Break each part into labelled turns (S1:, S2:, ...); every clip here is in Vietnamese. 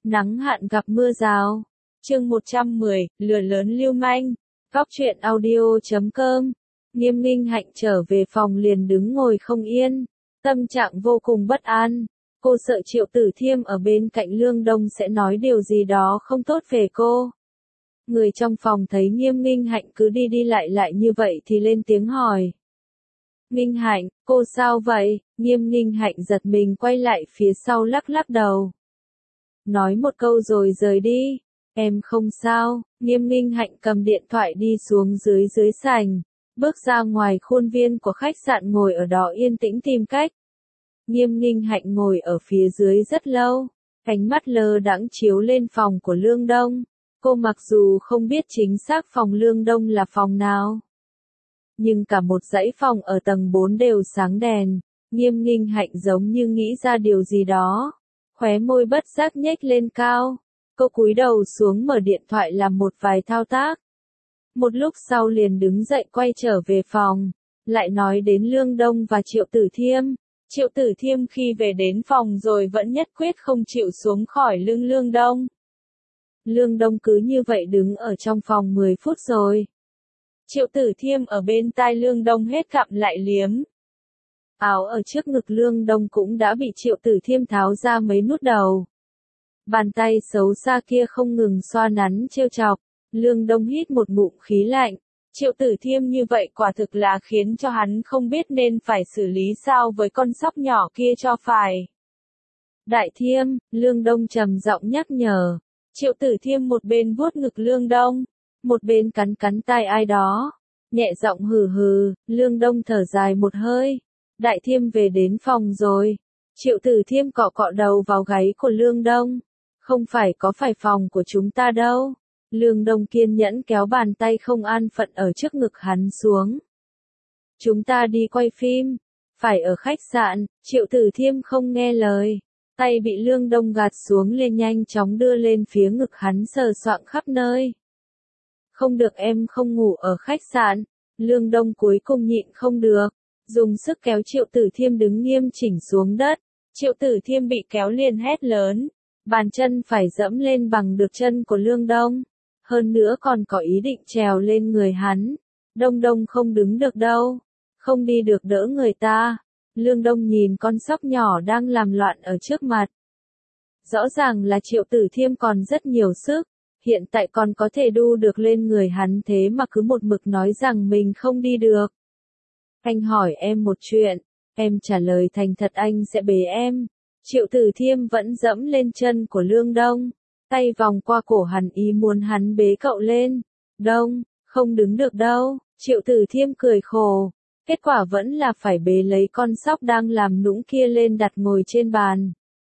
S1: Nắng hạn gặp mưa rào. Chương 110, lừa lớn lưu manh. Góc truyện audio.com. Nghiêm Nghinh Hạnh trở về phòng liền đứng ngồi không yên, tâm trạng vô cùng bất an. Cô sợ Triệu Tử Thiêm ở bên cạnh Lương Đông sẽ nói điều gì đó không tốt về cô. Người trong phòng thấy Nghiêm Nghinh Hạnh cứ đi đi lại như vậy thì lên tiếng hỏi. Nghinh Hạnh, cô sao vậy? Nghiêm Nghinh Hạnh giật mình quay lại phía sau lắc lắc đầu. Nói một câu rồi rời đi. Em không sao. Nghiêm Nghinh Hạnh cầm điện thoại đi xuống dưới sảnh, bước ra ngoài khuôn viên của khách sạn ngồi ở đó yên tĩnh tìm cách. Nghiêm Nghinh Hạnh ngồi ở phía dưới rất lâu, ánh mắt lơ đãng chiếu lên phòng của Lương Đông. Cô mặc dù không biết chính xác phòng Lương Đông là phòng nào, nhưng cả một dãy phòng ở tầng 4 đều sáng đèn. Nghiêm Nghinh Hạnh giống như nghĩ ra điều gì đó, khóe môi bất giác nhếch lên cao. Cô cúi đầu xuống mở điện thoại làm một vài thao tác. Một lúc sau liền đứng dậy quay trở về phòng, lại nói đến Lương Đông và Triệu Tử Thiêm. Triệu Tử Thiêm khi về đến phòng rồi vẫn nhất quyết không chịu xuống khỏi lưng Lương Đông. Lương Đông cứ như vậy đứng ở trong phòng 10 phút rồi. Triệu Tử Thiêm ở bên tai Lương Đông hết cặm lại liếm. Áo ở trước ngực Lương Đông cũng đã bị Triệu Tử Thiêm tháo ra mấy nút đầu. Bàn tay xấu xa kia không ngừng xoa nắn trêu chọc. Lương Đông hít một ngụm khí lạnh. Triệu Tử Thiêm như vậy quả thực là khiến cho hắn không biết nên phải xử lý sao với con sóc nhỏ kia cho phải. Đại Thiêm, Lương Đông trầm giọng nhắc nhở. Triệu Tử Thiêm một bên vuốt ngực Lương Đông, một bên cắn cắn tai ai đó, nhẹ giọng hừ hừ. Lương Đông thở dài một hơi. Đại Thiêm về đến phòng rồi. Triệu Tử Thiêm cọ cọ đầu vào gáy của Lương Đông. Không phải có phải phòng của chúng ta đâu. Lương Đông kiên nhẫn kéo bàn tay không an phận ở trước ngực hắn xuống. Chúng ta đi quay phim. Phải ở khách sạn. Triệu Tử Thiêm không nghe lời. Tay bị Lương Đông gạt xuống lên nhanh chóng đưa lên phía ngực hắn sờ soạng khắp nơi. Không được, em không ngủ ở khách sạn. Lương Đông cuối cùng nhịn không được, dùng sức kéo Triệu Tử Thiêm đứng nghiêm chỉnh xuống đất. Triệu Tử Thiêm bị kéo liền hét lớn. Bàn chân phải dẫm lên bằng được chân của Lương Đông. Hơn nữa còn có ý định trèo lên người hắn. Đông Đông không đứng được đâu. Không đi được đỡ người ta. Lương Đông nhìn con sóc nhỏ đang làm loạn ở trước mặt. Rõ ràng là Triệu Tử Thiêm còn rất nhiều sức. Hiện tại còn có thể đu được lên người hắn, thế mà cứ một mực nói rằng mình không đi được. Anh hỏi em một chuyện. Em trả lời thành thật anh sẽ bế em. Triệu Tử Thiêm vẫn dẫm lên chân của Lương Đông. Tay vòng qua cổ hắn ý muốn hắn bế cậu lên. Đông, không đứng được đâu. Triệu Tử Thiêm cười khổ. Kết quả vẫn là phải bế lấy con sóc đang làm nũng kia lên đặt ngồi trên bàn.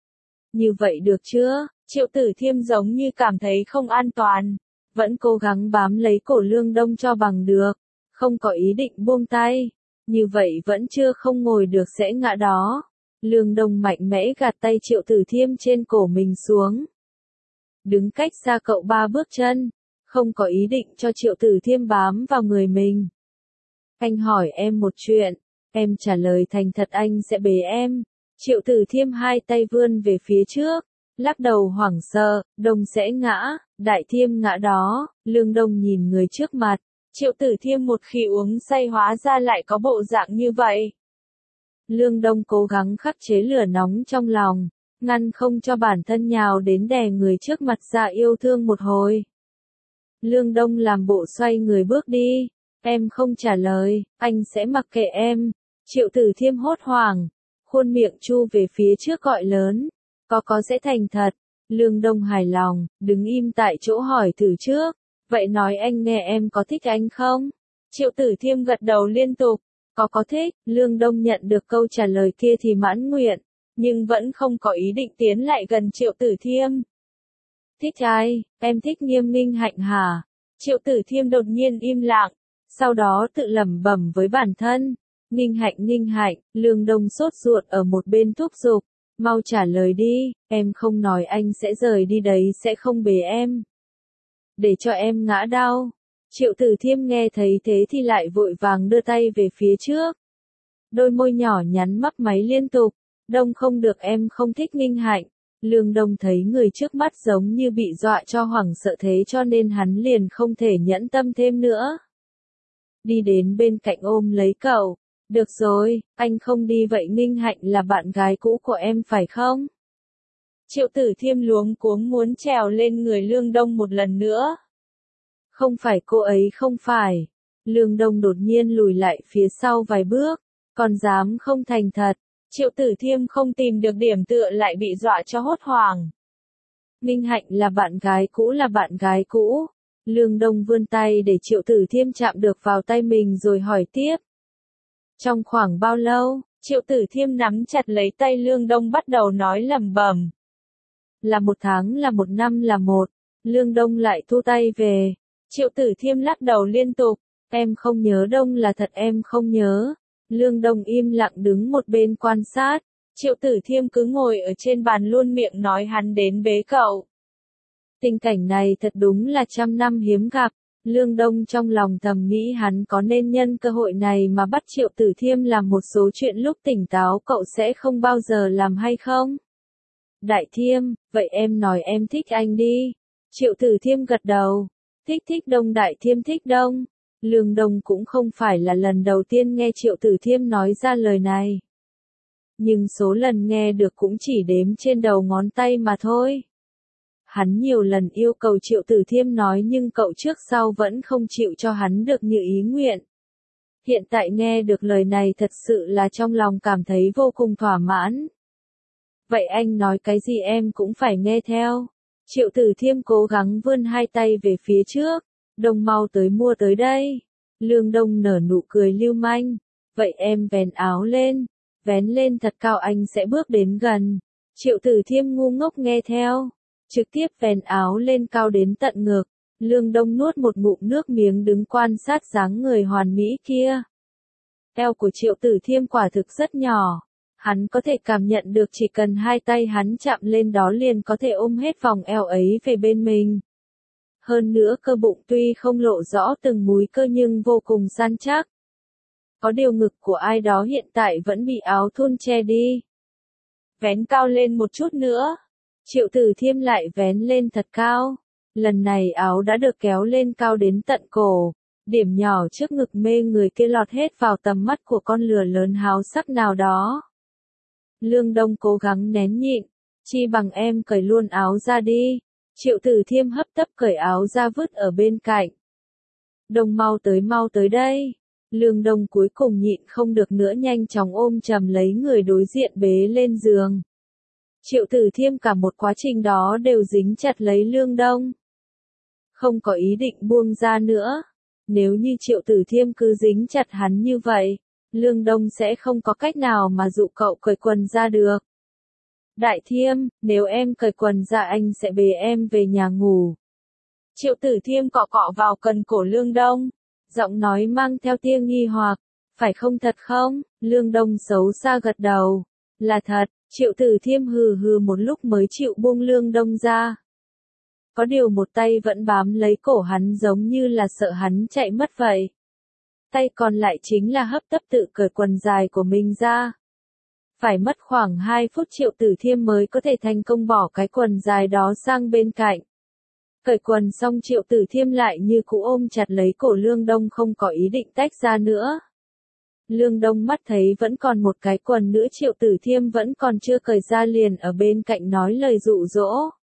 S1: Như vậy được chưa? Triệu Tử Thiêm giống như cảm thấy không an toàn. Vẫn cố gắng bám lấy cổ Lương Đông cho bằng được. Không có ý định buông tay. Như vậy vẫn chưa không ngồi được sẽ ngã đó. Lương Đông mạnh mẽ gạt tay Triệu Tử Thiêm trên cổ mình xuống. Đứng cách xa cậu 3 bước chân. Không có ý định cho Triệu Tử Thiêm bám vào người mình. Anh hỏi em một chuyện. Em trả lời thành thật anh sẽ bế em. Triệu Tử Thiêm hai tay vươn về phía trước. Lắc đầu hoảng sợ. Đông sẽ ngã. Đại Thiêm ngã đó. Lương Đông nhìn người trước mặt. Triệu Tử Thiêm một khi uống say hóa ra lại có bộ dạng như vậy. Lương Đông cố gắng khắc chế lửa nóng trong lòng, ngăn không cho bản thân nhào đến đè người trước mặt ra yêu thương một hồi. Lương Đông làm bộ xoay người bước đi. Em không trả lời, anh sẽ mặc kệ em. Triệu Tử Thiêm hốt hoảng, khuôn miệng chu về phía trước gọi lớn. Có sẽ thành thật. Lương Đông hài lòng, đứng im tại chỗ hỏi thử trước. Vậy nói anh nghe em có thích anh không? Triệu Tử Thiêm gật đầu liên tục. Có thích. Lương Đông nhận được câu trả lời kia thì mãn nguyện, nhưng vẫn không có ý định tiến lại gần Triệu Tử Thiêm. Thích ai? Em thích Nghiêm Nghinh Hạnh hả? Triệu Tử Thiêm đột nhiên im lặng, sau đó tự lẩm bẩm với bản thân. Nghinh Hạnh, Lương Đông sốt ruột ở một bên thúc giục. Mau trả lời đi, em không nói anh sẽ rời đi đấy, sẽ không bế em. Để cho em ngã đau. Triệu Tử Thiêm nghe thấy thế thì lại vội vàng đưa tay về phía trước. Đôi môi nhỏ nhắn mấp máy liên tục. Đông không được, em không thích Nghinh Hạnh. Lương Đông thấy người trước mắt giống như bị dọa cho hoảng sợ thế cho nên hắn liền không thể nhẫn tâm thêm nữa. Đi đến bên cạnh ôm lấy cậu. Được rồi, anh không đi vậy Ninh Hạnh là bạn gái cũ của em phải không? Triệu Tử Thiêm luống cuống muốn trèo lên người Lương Đông một lần nữa. Không phải cô ấy không phải. Lương Đông đột nhiên lùi lại phía sau vài bước. Còn dám không thành thật. Triệu Tử Thiêm không tìm được điểm tựa lại bị dọa cho hốt hoảng. Ninh Hạnh là bạn gái cũ là bạn gái cũ. Lương Đông vươn tay để Triệu Tử Thiêm chạm được vào tay mình rồi hỏi tiếp. Trong khoảng bao lâu, Triệu Tử Thiêm nắm chặt lấy tay Lương Đông bắt đầu nói lẩm bẩm. Là 1 tháng là 1 năm là 1. Lương Đông lại thu tay về. Triệu Tử Thiêm lắc đầu liên tục. Em không nhớ Đông là thật em không nhớ. Lương Đông im lặng đứng một bên quan sát. Triệu Tử Thiêm cứ ngồi ở trên bàn luôn miệng nói hắn đến bế cậu. Tình cảnh này thật đúng là 100 năm hiếm gặp. Lương Đông trong lòng thầm nghĩ hắn có nên nhân cơ hội này mà bắt Triệu Tử Thiêm làm một số chuyện lúc tỉnh táo cậu sẽ không bao giờ làm hay không? Đại Thiêm, vậy em nói em thích anh đi. Triệu Tử Thiêm gật đầu. Thích Đông Đại Thiêm thích Đông. Lương Đông cũng không phải là lần đầu tiên nghe Triệu Tử Thiêm nói ra lời này. Nhưng số lần nghe được cũng chỉ đếm trên đầu ngón tay mà thôi. Hắn nhiều lần yêu cầu Triệu Tử Thiêm nói nhưng cậu trước sau vẫn không chịu cho hắn được như ý nguyện. Hiện tại nghe được lời này thật sự là trong lòng cảm thấy vô cùng thỏa mãn. Vậy anh nói cái gì em cũng phải nghe theo. Triệu Tử Thiêm cố gắng vươn hai tay về phía trước. Đông mau tới mua tới đây. Lương Đông nở nụ cười lưu manh. Vậy em vén áo lên. Vén lên thật cao anh sẽ bước đến gần. Triệu Tử Thiêm ngu ngốc nghe theo. Trực tiếp vén áo lên cao đến tận ngực. Lương Đông nuốt một ngụm nước miếng đứng quan sát dáng người hoàn mỹ kia. Eo của Triệu Tử Thiêm quả thực rất nhỏ. Hắn có thể cảm nhận được chỉ cần hai tay hắn chạm lên đó liền có thể ôm hết vòng eo ấy về bên mình. Hơn nữa cơ bụng tuy không lộ rõ từng múi cơ nhưng vô cùng săn chắc. Có điều ngực của ai đó hiện tại vẫn bị áo thun che đi. Vén cao lên một chút nữa. Triệu Tử Thiêm lại vén lên thật cao. Lần này áo đã được kéo lên cao đến tận cổ. Điểm nhỏ trước ngực mê người kia lọt hết vào tầm mắt của con lừa lớn háo sắc nào đó. Lương Đông cố gắng nén nhịn. Chi bằng em cởi luôn áo ra đi. Triệu Tử Thiêm hấp tấp cởi áo ra vứt ở bên cạnh. Đông mau tới đây. Lương Đông cuối cùng nhịn không được nữa nhanh chóng ôm chầm lấy người đối diện bế lên giường. Triệu Tử Thiêm cả một quá trình đó đều dính chặt lấy Lương Đông. Không có ý định buông ra nữa. Nếu như Triệu Tử Thiêm cứ dính chặt hắn như vậy, Lương Đông sẽ không có cách nào mà dụ cậu cởi quần ra được. Đại Thiêm, nếu em cởi quần ra anh sẽ bế em về nhà ngủ. Triệu Tử Thiêm cọ cọ vào cần cổ Lương Đông. Giọng nói mang theo tia nghi hoặc. Phải không thật không? Lương Đông xấu xa gật đầu. Là thật. Triệu Tử Thiêm hừ hừ một lúc mới chịu buông Lương Đông ra. Có điều một tay vẫn bám lấy cổ hắn giống như là sợ hắn chạy mất vậy. Tay còn lại chính là hấp tấp tự cởi quần dài của mình ra. Phải mất khoảng 2 phút Triệu Tử Thiêm mới có thể thành công bỏ cái quần dài đó sang bên cạnh. Cởi quần xong Triệu Tử Thiêm lại như cũ ôm chặt lấy cổ Lương Đông không có ý định tách ra nữa. Lương Đông mắt thấy vẫn còn một cái quần nữa Triệu Tử Thiêm vẫn còn chưa cởi ra liền ở bên cạnh nói lời dụ dỗ.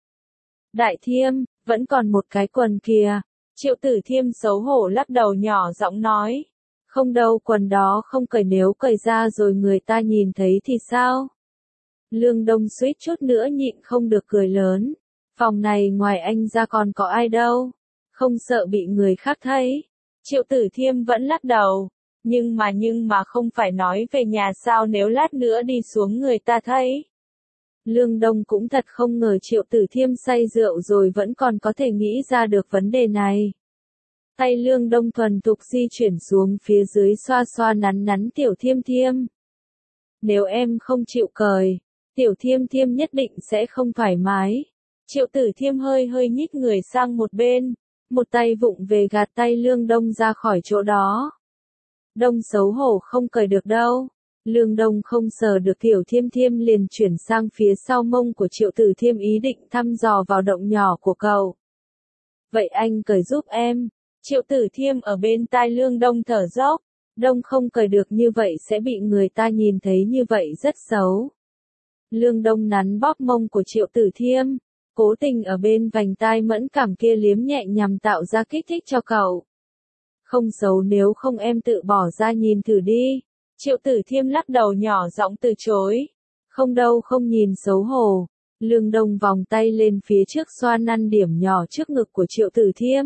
S1: Đại Thiêm, vẫn còn một cái quần kìa. Triệu Tử Thiêm xấu hổ lắc đầu nhỏ giọng nói. Không đâu quần đó không cởi nếu cởi ra rồi người ta nhìn thấy thì sao? Lương Đông suýt chút nữa nhịn không được cười lớn. Phòng này ngoài anh ra còn có ai đâu. Không sợ bị người khác thấy. Triệu Tử Thiêm vẫn lắc đầu. Nhưng mà không phải nói về nhà sao nếu lát nữa đi xuống người ta thấy. Lương Đông cũng thật không ngờ Triệu Tử Thiêm say rượu rồi vẫn còn có thể nghĩ ra được vấn đề này. Tay Lương Đông thuần thục di chuyển xuống phía dưới xoa xoa nắn nắn Tiểu Thiêm Thiêm. Nếu em không chịu cởi, Tiểu Thiêm Thiêm nhất định sẽ không thoải mái. Triệu Tử Thiêm hơi nhích người sang một bên, một tay vụng về gạt tay Lương Đông ra khỏi chỗ đó. Đông xấu hổ không cởi được đâu. Lương Đông không sờ được Tiểu Thiêm Thiêm liền chuyển sang phía sau mông của Triệu Tử Thiêm ý định thăm dò vào động nhỏ của cậu. Vậy anh cởi giúp em. Triệu Tử Thiêm ở bên tai Lương Đông thở dốc. Đông không cởi được như vậy sẽ bị người ta nhìn thấy như vậy rất xấu. Lương Đông nắn bóp mông của Triệu Tử Thiêm, cố tình ở bên vành tai mẫn cảm kia liếm nhẹ nhằm tạo ra kích thích cho cậu. Không xấu nếu không em tự bỏ ra nhìn thử đi. Triệu Tử Thiêm lắc đầu nhỏ giọng từ chối. Không đâu, không nhìn xấu hổ. Lương Đông vòng tay lên phía trước xoa năn điểm nhỏ trước ngực của Triệu Tử Thiêm.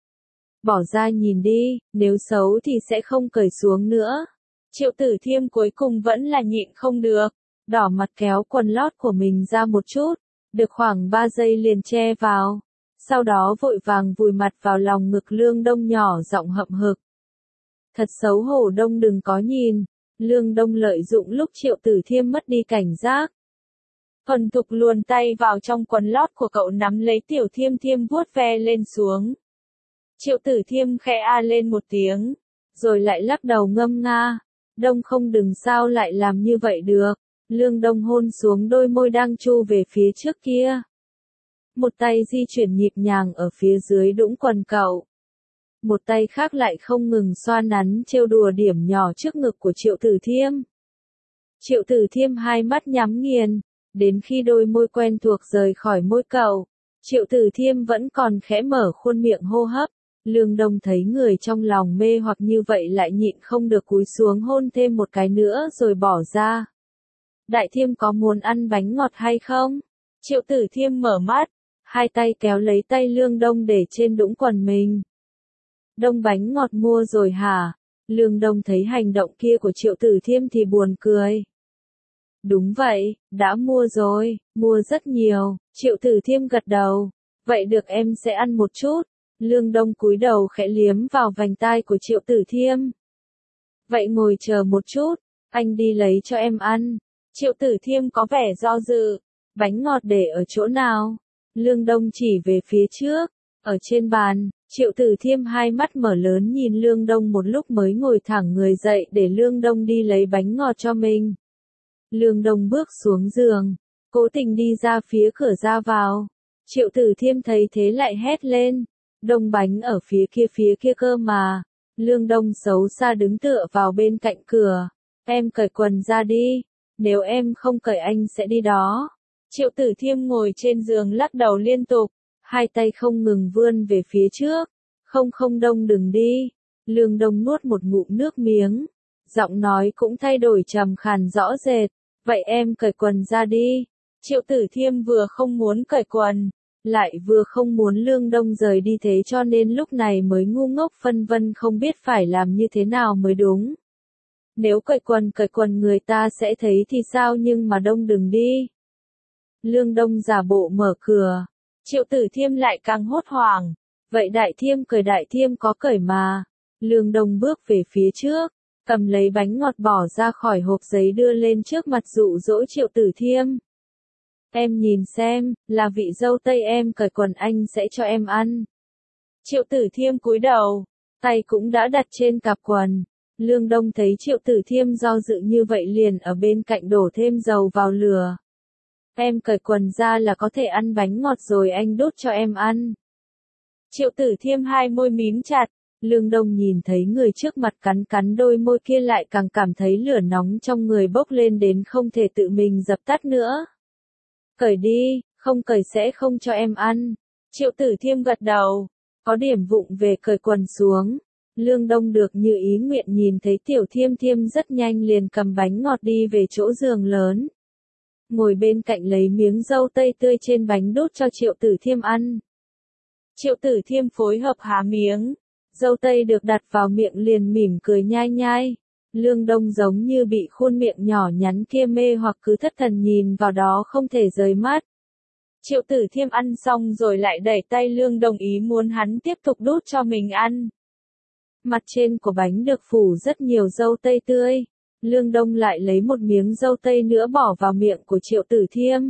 S1: Bỏ ra nhìn đi, nếu xấu thì sẽ không cởi xuống nữa. Triệu Tử Thiêm cuối cùng vẫn là nhịn không được, đỏ mặt kéo quần lót của mình ra một chút, được khoảng 3 giây liền che vào. Sau đó vội vàng vùi mặt vào lòng ngực Lương Đông nhỏ giọng hậm hực. Thật xấu hổ, Đông đừng có nhìn. Lương Đông lợi dụng lúc Triệu Tử Thiêm mất đi cảnh giác. Thuần thục luồn tay vào trong quần lót của cậu nắm lấy Tiểu Thiêm Thiêm vuốt ve lên xuống. Triệu Tử Thiêm khẽ a lên một tiếng, rồi lại lắc đầu ngâm nga. Đông không, đừng, sao lại làm như vậy được. Lương Đông hôn xuống đôi môi đang chu về phía trước kia. Một tay di chuyển nhịp nhàng ở phía dưới đũng quần cậu. Một tay khác lại không ngừng xoa nắn trêu đùa điểm nhỏ trước ngực của Triệu Tử Thiêm. Triệu Tử Thiêm hai mắt nhắm nghiền, đến khi đôi môi quen thuộc rời khỏi môi cậu, Triệu Tử Thiêm vẫn còn khẽ mở khuôn miệng hô hấp. Lương Đông thấy người trong lòng mê hoặc như vậy lại nhịn không được cúi xuống hôn thêm một cái nữa rồi bỏ ra. Đại Thiêm có muốn ăn bánh ngọt hay không? Triệu Tử Thiêm mở mắt, hai tay kéo lấy tay Lương Đông để trên đũng quần mình. Đông, bánh ngọt mua rồi hả? Lương Đông thấy hành động kia của Triệu Tử Thiêm thì buồn cười. Đúng vậy, đã mua rồi, mua rất nhiều. Triệu Tử Thiêm gật đầu. Vậy được, em sẽ ăn một chút. Lương Đông cúi đầu khẽ liếm vào vành tai của Triệu Tử Thiêm. Vậy ngồi chờ một chút, anh đi lấy cho em ăn. Triệu Tử Thiêm có vẻ do dự. Bánh ngọt để ở chỗ nào? Lương Đông chỉ về phía trước, ở trên bàn. Triệu Tử Thiêm hai mắt mở lớn nhìn Lương Đông một lúc mới ngồi thẳng người dậy để Lương Đông đi lấy bánh ngọt cho mình. Lương Đông bước xuống giường, cố tình đi ra phía cửa ra vào. Triệu Tử Thiêm thấy thế lại hét lên. Đông, bánh ở phía kia cơ mà. Lương Đông xấu xa đứng tựa vào bên cạnh cửa. Em cởi quần ra đi. Nếu em không cởi anh sẽ đi đó. Triệu Tử Thiêm ngồi trên giường lắc đầu liên tục. Hai tay không ngừng vươn về phía trước. Không không, Đông đừng đi. Lương Đông nuốt một ngụm nước miếng. Giọng nói cũng thay đổi trầm khàn rõ rệt. Vậy em cởi quần ra đi. Triệu Tử Thiêm vừa không muốn cởi quần, lại vừa không muốn Lương Đông rời đi, thế cho nên lúc này mới ngu ngốc phân vân không biết phải làm như thế nào mới đúng. Nếu cởi quần người ta sẽ thấy thì sao, nhưng mà Đông đừng đi. Lương Đông giả bộ mở cửa. Triệu Tử Thiêm lại càng hốt hoảng. Vậy Đại Thiêm cởi, Đại Thiêm có cởi mà. Lương Đông bước về phía trước, cầm lấy bánh ngọt bỏ ra khỏi hộp giấy đưa lên trước mặt dụ dỗ Triệu Tử Thiêm. Em nhìn xem, là vị dâu tây, em cởi quần anh sẽ cho em ăn. Triệu Tử Thiêm cúi đầu, tay cũng đã đặt trên cặp quần. Lương Đông thấy Triệu Tử Thiêm do dự như vậy liền ở bên cạnh đổ thêm dầu vào lửa. Em cởi quần ra là có thể ăn bánh ngọt rồi, anh đút cho em ăn. Triệu Tử Thiêm hai môi mím chặt. Lương Đông nhìn thấy người trước mặt cắn cắn đôi môi kia lại càng cảm thấy lửa nóng trong người bốc lên đến không thể tự mình dập tắt nữa. Cởi đi, không cởi sẽ không cho em ăn. Triệu Tử Thiêm gật đầu, có điểm vụng về cởi quần xuống. Lương Đông được như ý nguyện nhìn thấy Tiểu Thiêm Thiêm rất nhanh liền cầm bánh ngọt đi về chỗ giường lớn. Ngồi bên cạnh lấy miếng dâu tây tươi trên bánh đút cho Triệu Tử Thiêm ăn. Triệu Tử Thiêm phối hợp há miếng. Dâu tây được đặt vào miệng liền mỉm cười nhai nhai. Lương Đông giống như bị khuôn miệng nhỏ nhắn kia mê hoặc cứ thất thần nhìn vào đó không thể rời mắt. Triệu Tử Thiêm ăn xong rồi lại đẩy tay Lương Đông ý muốn hắn tiếp tục đút cho mình ăn. Mặt trên của bánh được phủ rất nhiều dâu tây tươi. Lương Đông lại lấy một miếng dâu tây nữa bỏ vào miệng của Triệu Tử Thiêm.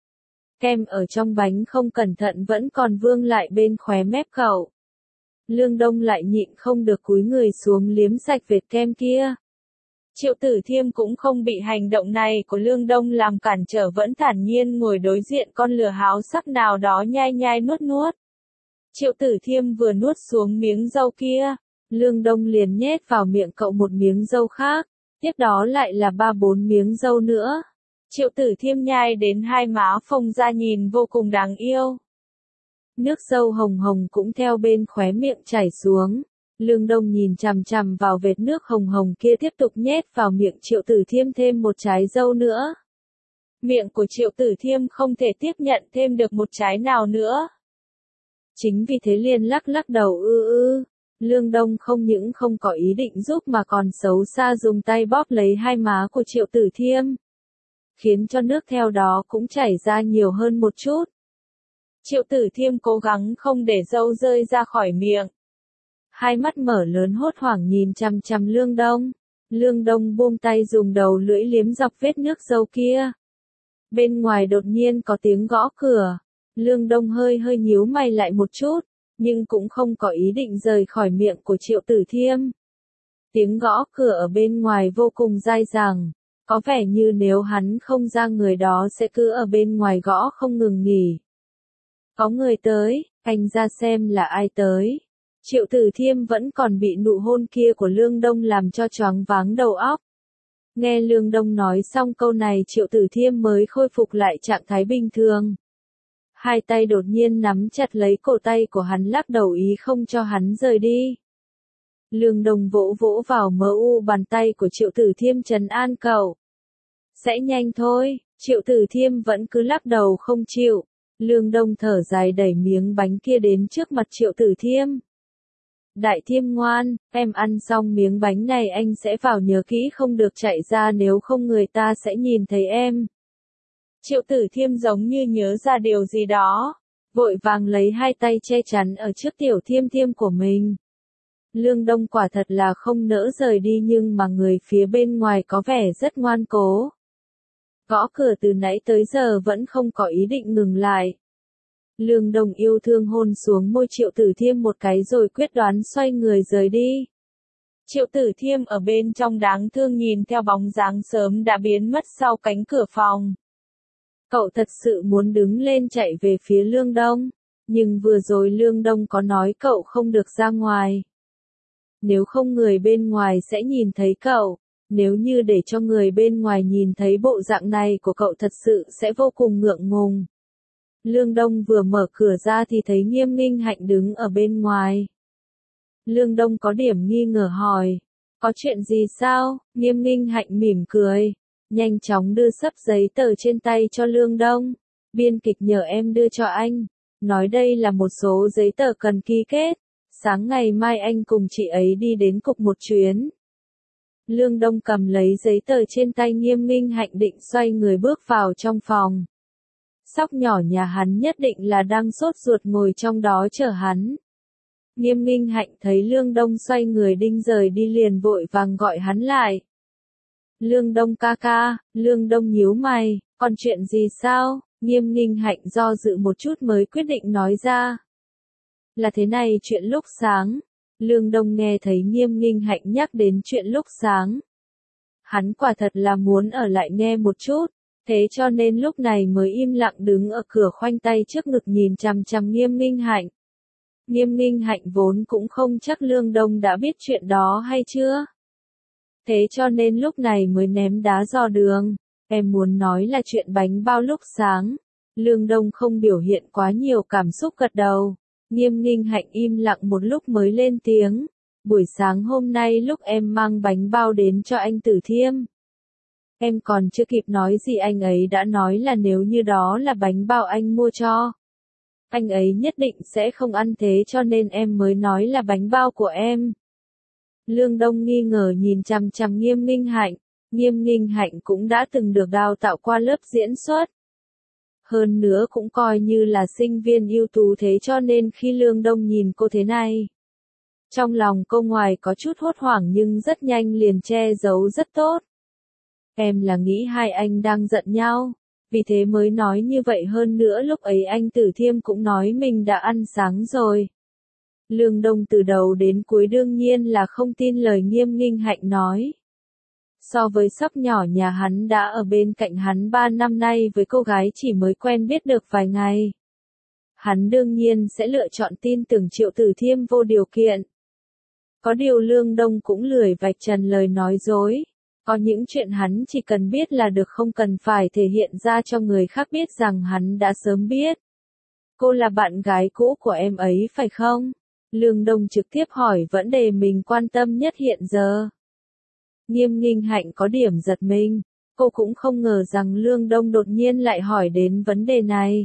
S1: Kem ở trong bánh không cẩn thận vẫn còn vương lại bên khóe mép cậu. Lương Đông lại nhịn không được cúi người xuống liếm sạch vệt kem kia. Triệu Tử Thiêm cũng không bị hành động này của Lương Đông làm cản trở, vẫn thản nhiên ngồi đối diện con lừa háo sắc nào đó nhai nhai nuốt nuốt. Triệu Tử Thiêm vừa nuốt xuống miếng dâu kia, Lương Đông liền nhét vào miệng cậu một miếng dâu khác, tiếp đó lại là 3-4 miếng dâu nữa. Triệu Tử Thiêm nhai đến hai má phồng ra nhìn vô cùng đáng yêu. Nước dâu hồng hồng cũng theo bên khóe miệng chảy xuống. Lương Đông nhìn chằm chằm vào vệt nước hồng hồng kia, tiếp tục nhét vào miệng Triệu Tử Thiêm thêm một trái dâu nữa. Miệng của Triệu Tử Thiêm không thể tiếp nhận thêm được một trái nào nữa. Chính vì thế liền lắc lắc đầu Lương Đông không những không có ý định giúp mà còn xấu xa dùng tay bóp lấy hai má của Triệu Tử Thiêm, khiến cho nước theo đó cũng chảy ra nhiều hơn một chút. Triệu Tử Thiêm cố gắng không để dâu rơi ra khỏi miệng. Hai mắt mở lớn hốt hoảng nhìn chằm chằm Lương Đông. Lương Đông buông tay dùng đầu lưỡi liếm dọc vết nước dâu kia. Bên ngoài đột nhiên có tiếng gõ cửa. Lương Đông hơi nhíu mày lại một chút, nhưng cũng không có ý định rời khỏi miệng của Triệu Tử Thiêm. Tiếng gõ cửa ở bên ngoài vô cùng dai dẳng, có vẻ như nếu hắn không ra người đó sẽ cứ ở bên ngoài gõ không ngừng nghỉ. Có người tới, anh ra xem là ai tới. Triệu Tử Thiêm vẫn còn bị nụ hôn kia của Lương Đông làm cho choáng váng đầu óc. Nghe Lương Đông nói xong câu này, Triệu Tử Thiêm mới khôi phục lại trạng thái bình thường. Hai tay đột nhiên nắm chặt lấy cổ tay của hắn, lắc đầu ý không cho hắn rời đi. Lương Đông vỗ vỗ vào mờ u bàn tay của Triệu Tử Thiêm trấn an cậu. Sẽ nhanh thôi. Triệu Tử Thiêm vẫn cứ lắc đầu không chịu. Lương Đông thở dài đẩy miếng bánh kia đến trước mặt Triệu Tử Thiêm. Đại Thiêm ngoan, em ăn xong miếng bánh này anh sẽ vào, nhớ kỹ không được chạy ra, nếu không người ta sẽ nhìn thấy em. Triệu Tử Thiêm giống như nhớ ra điều gì đó, vội vàng lấy hai tay che chắn ở trước Tiểu Thiêm Thiêm của mình. Lương Đông quả thật là không nỡ rời đi, nhưng mà người phía bên ngoài có vẻ rất ngoan cố. Gõ cửa từ nãy tới giờ vẫn không có ý định ngừng lại. Lương Đông yêu thương hôn xuống môi Triệu Tử Thiêm một cái rồi quyết đoán xoay người rời đi. Triệu Tử Thiêm ở bên trong đáng thương nhìn theo bóng dáng sớm đã biến mất sau cánh cửa phòng. Cậu thật sự muốn đứng lên chạy về phía Lương Đông, nhưng vừa rồi Lương Đông có nói cậu không được ra ngoài. Nếu không người bên ngoài sẽ nhìn thấy cậu, nếu như để cho người bên ngoài nhìn thấy bộ dạng này của cậu thật sự sẽ vô cùng ngượng ngùng. Lương Đông vừa mở cửa ra thì thấy Nghiêm Nghinh Hạnh đứng ở bên ngoài. Lương Đông có điểm nghi ngờ hỏi, có chuyện gì sao? Nghiêm Nghinh Hạnh mỉm cười, nhanh chóng đưa xấp giấy tờ trên tay cho Lương Đông. Biên kịch nhờ em đưa cho anh, nói đây là một số giấy tờ cần ký kết, sáng ngày mai anh cùng chị ấy đi đến cục một chuyến. Lương Đông cầm lấy giấy tờ trên tay Nghiêm Nghinh Hạnh định xoay người bước vào trong phòng. Sóc nhỏ nhà hắn nhất định là đang sốt ruột ngồi trong đó chờ hắn. Nghiêm Nghinh Hạnh thấy Lương Đông xoay người định rời đi liền vội vàng gọi hắn lại. Lương Đông ca ca. Lương Đông nhíu mày, còn chuyện gì sao? Nghiêm Nghinh Hạnh do dự một chút mới quyết định nói ra. Là thế này, chuyện lúc sáng. Lương Đông nghe thấy Nghiêm Nghinh Hạnh nhắc đến chuyện lúc sáng. Hắn quả thật là muốn ở lại nghe một chút, thế cho nên lúc này mới im lặng đứng ở cửa khoanh tay trước ngực nhìn chằm chằm Nghiêm Nghinh Hạnh. Nghiêm Nghinh Hạnh vốn cũng không chắc Lương Đông đã biết chuyện đó hay chưa. Thế cho nên lúc này mới ném đá dò đường. Em muốn nói là chuyện bánh bao lúc sáng. Lương Đông không biểu hiện quá nhiều cảm xúc, gật đầu. Nghiêm Nghinh Hạnh im lặng một lúc mới lên tiếng. Buổi sáng hôm nay lúc em mang bánh bao đến cho anh Tử Thiêm, em còn chưa kịp nói gì anh ấy đã nói là nếu như đó là bánh bao anh mua cho, anh ấy nhất định sẽ không ăn, thế cho nên em mới nói là bánh bao của em. Lương Đông nghi ngờ nhìn chằm chằm Nghiêm Nghinh Hạnh. Nghiêm Nghinh Hạnh cũng đã từng được đào tạo qua lớp diễn xuất. Hơn nữa cũng coi như là sinh viên ưu tú, thế cho nên khi Lương Đông nhìn cô thế này, trong lòng cô ngoài có chút hốt hoảng nhưng rất nhanh liền che giấu rất tốt. Em là nghĩ hai anh đang giận nhau, vì thế mới nói như vậy, hơn nữa lúc ấy anh Tử Thiêm cũng nói mình đã ăn sáng rồi. Lương Đông từ đầu đến cuối đương nhiên là không tin lời Nghiêm Nghinh Hạnh nói. So với sóc nhỏ nhà hắn đã ở bên cạnh hắn 3 năm nay với cô gái chỉ mới quen biết được vài ngày. Hắn đương nhiên sẽ lựa chọn tin tưởng Triệu Tử Thiêm vô điều kiện. Có điều Lương Đông cũng lười vạch trần lời nói dối. Có những chuyện hắn chỉ cần biết là được, không cần phải thể hiện ra cho người khác biết rằng hắn đã sớm biết. Cô là bạn gái cũ của em ấy phải không? Lương Đông trực tiếp hỏi vấn đề mình quan tâm nhất hiện giờ. Nghiêm Nghinh Hạnh có điểm giật mình. Cô cũng không ngờ rằng Lương Đông đột nhiên lại hỏi đến vấn đề này.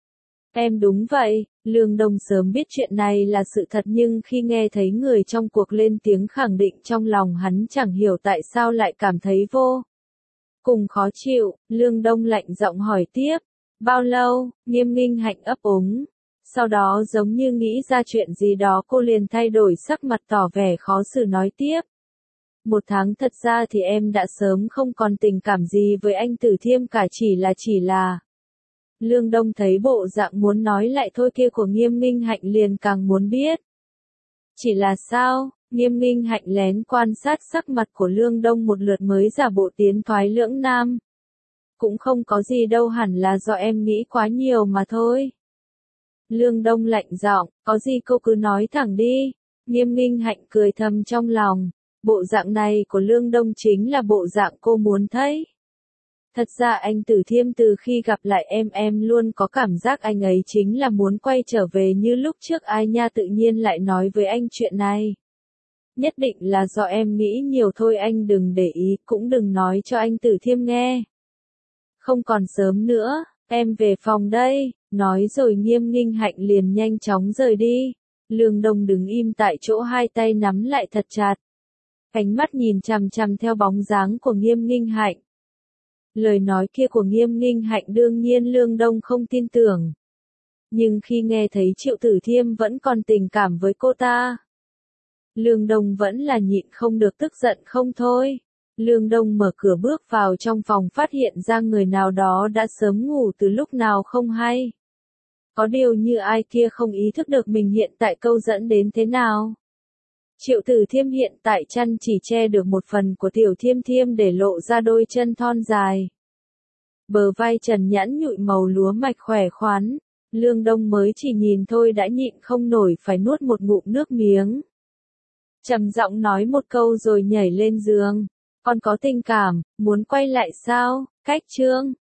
S1: Em đúng vậy, Lương Đông sớm biết chuyện này là sự thật, nhưng khi nghe thấy người trong cuộc lên tiếng khẳng định, trong lòng hắn chẳng hiểu tại sao lại cảm thấy vô cùng khó chịu. Lương Đông lạnh giọng hỏi tiếp. Bao lâu? Nghiêm Nghinh Hạnh ấp úng. Sau đó giống như nghĩ ra chuyện gì đó, cô liền thay đổi sắc mặt tỏ vẻ khó xử nói tiếp. 1 tháng, thật ra thì em đã sớm không còn tình cảm gì với anh Tử Thiêm cả, chỉ là... Lương Đông thấy bộ dạng muốn nói lại thôi kia của Nghiêm Nghinh Hạnh liền càng muốn biết. Chỉ là sao? Nghiêm Nghinh Hạnh lén quan sát sắc mặt của Lương Đông một lượt mới giả bộ tiến thoái lưỡng nan. Cũng không có gì đâu, hẳn là do em nghĩ quá nhiều mà thôi. Lương Đông lạnh giọng, có gì cô cứ nói thẳng đi. Nghiêm Nghinh Hạnh cười thầm trong lòng. Bộ dạng này của Lương Đông chính là bộ dạng cô muốn thấy. Thật ra anh Tử Thiêm từ khi gặp lại em luôn có cảm giác anh ấy chính là muốn quay trở về như lúc trước. Ai nha, tự nhiên lại nói với anh chuyện này. Nhất định là do em nghĩ nhiều thôi, anh đừng để ý, cũng đừng nói cho anh Tử Thiêm nghe. Không còn sớm nữa, em về phòng đây, nói rồi Nghiêm Nghinh Hạnh liền nhanh chóng rời đi. Lương Đông đứng im tại chỗ, hai tay nắm lại thật chặt. Ánh mắt nhìn chằm chằm theo bóng dáng của Nghiêm Nghinh Hạnh. Lời nói kia của Nghiêm Nghinh Hạnh đương nhiên Lương Đông không tin tưởng. Nhưng khi nghe thấy Triệu Tử Thiêm vẫn còn tình cảm với cô ta, Lương Đông vẫn là nhịn không được tức giận không thôi. Lương Đông mở cửa bước vào trong phòng, phát hiện ra người nào đó đã sớm ngủ từ lúc nào không hay. Có điều như ai kia không ý thức được mình hiện tại câu dẫn đến thế nào. Triệu Tử Thiêm hiện tại chăn chỉ che được một phần của Tiểu Thiêm Thiêm để lộ ra đôi chân thon dài. Bờ vai trần nhẵn nhụi màu lúa mạch khỏe khoắn. Lương Đông mới chỉ nhìn thôi đã nhịn không nổi phải nuốt một ngụm nước miếng. Trầm giọng nói một câu rồi nhảy lên giường. Con có tình cảm, muốn quay lại sao? Cách chương